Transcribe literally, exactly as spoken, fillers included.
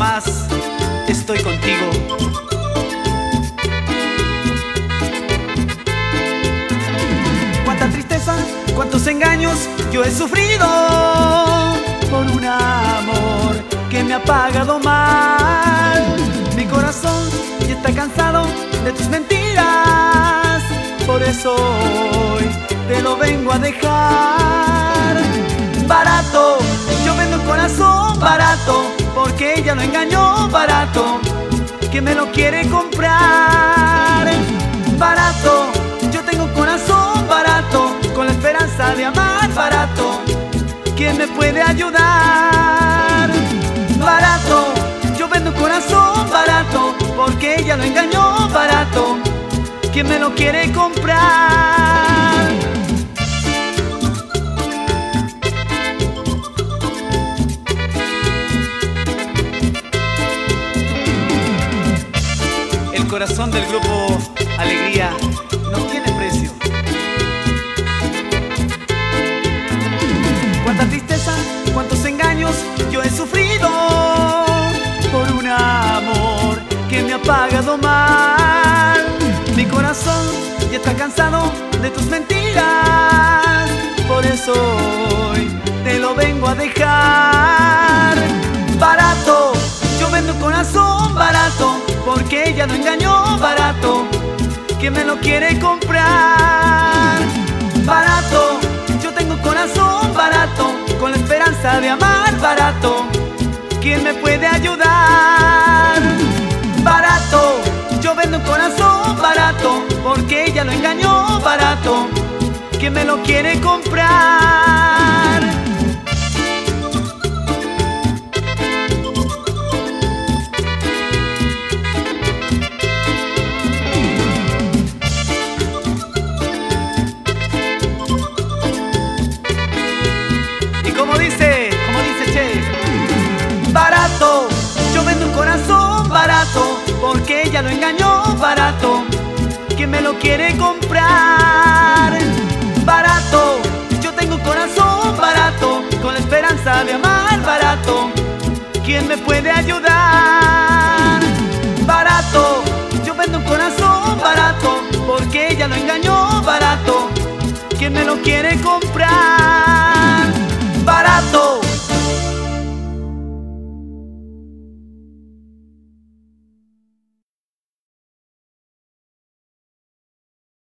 más estoy contigo. Cuánta tristeza, cuántos engaños yo he sufrido por un amor que me ha pagado mal. Mi corazón ya está cansado de tus mentiras, por eso hoy te lo vengo a dejar. Barato, yo vendo un corazón barato, porque ella lo engañó. Barato, que me lo quiere comprar. Barato, yo tengo un corazón barato, con la esperanza de amar. Barato, ¿quién me puede ayudar? Barato, yo vendo un corazón barato, porque ella lo engañó. Barato, ¿quién me lo quiere comprar? El corazón del grupo Alegría no tiene precio. Cuánta tristeza, cuántos engaños yo he sufrido por un amor que me ha pagado mal. Mi corazón ya está cansado de tus mentiras, por eso hoy te lo vengo a dejar. Barato, yo vendo un corazón barato, porque ella lo engañó. Barato, ¿quién me lo quiere comprar? Barato, yo tengo un corazón barato, con la esperanza de amar. Barato, ¿quién me puede ayudar? Barato, yo vendo un corazón barato, porque ella lo engañó. Barato, ¿quién me lo quiere comprar? Como dice, como dice Che, barato, yo vendo un corazón barato, porque ella lo engañó. Barato, ¿quién me lo quiere comprar? Barato, yo tengo un corazón barato, con la esperanza de amar. Barato, ¿quién me puede ayudar? Barato,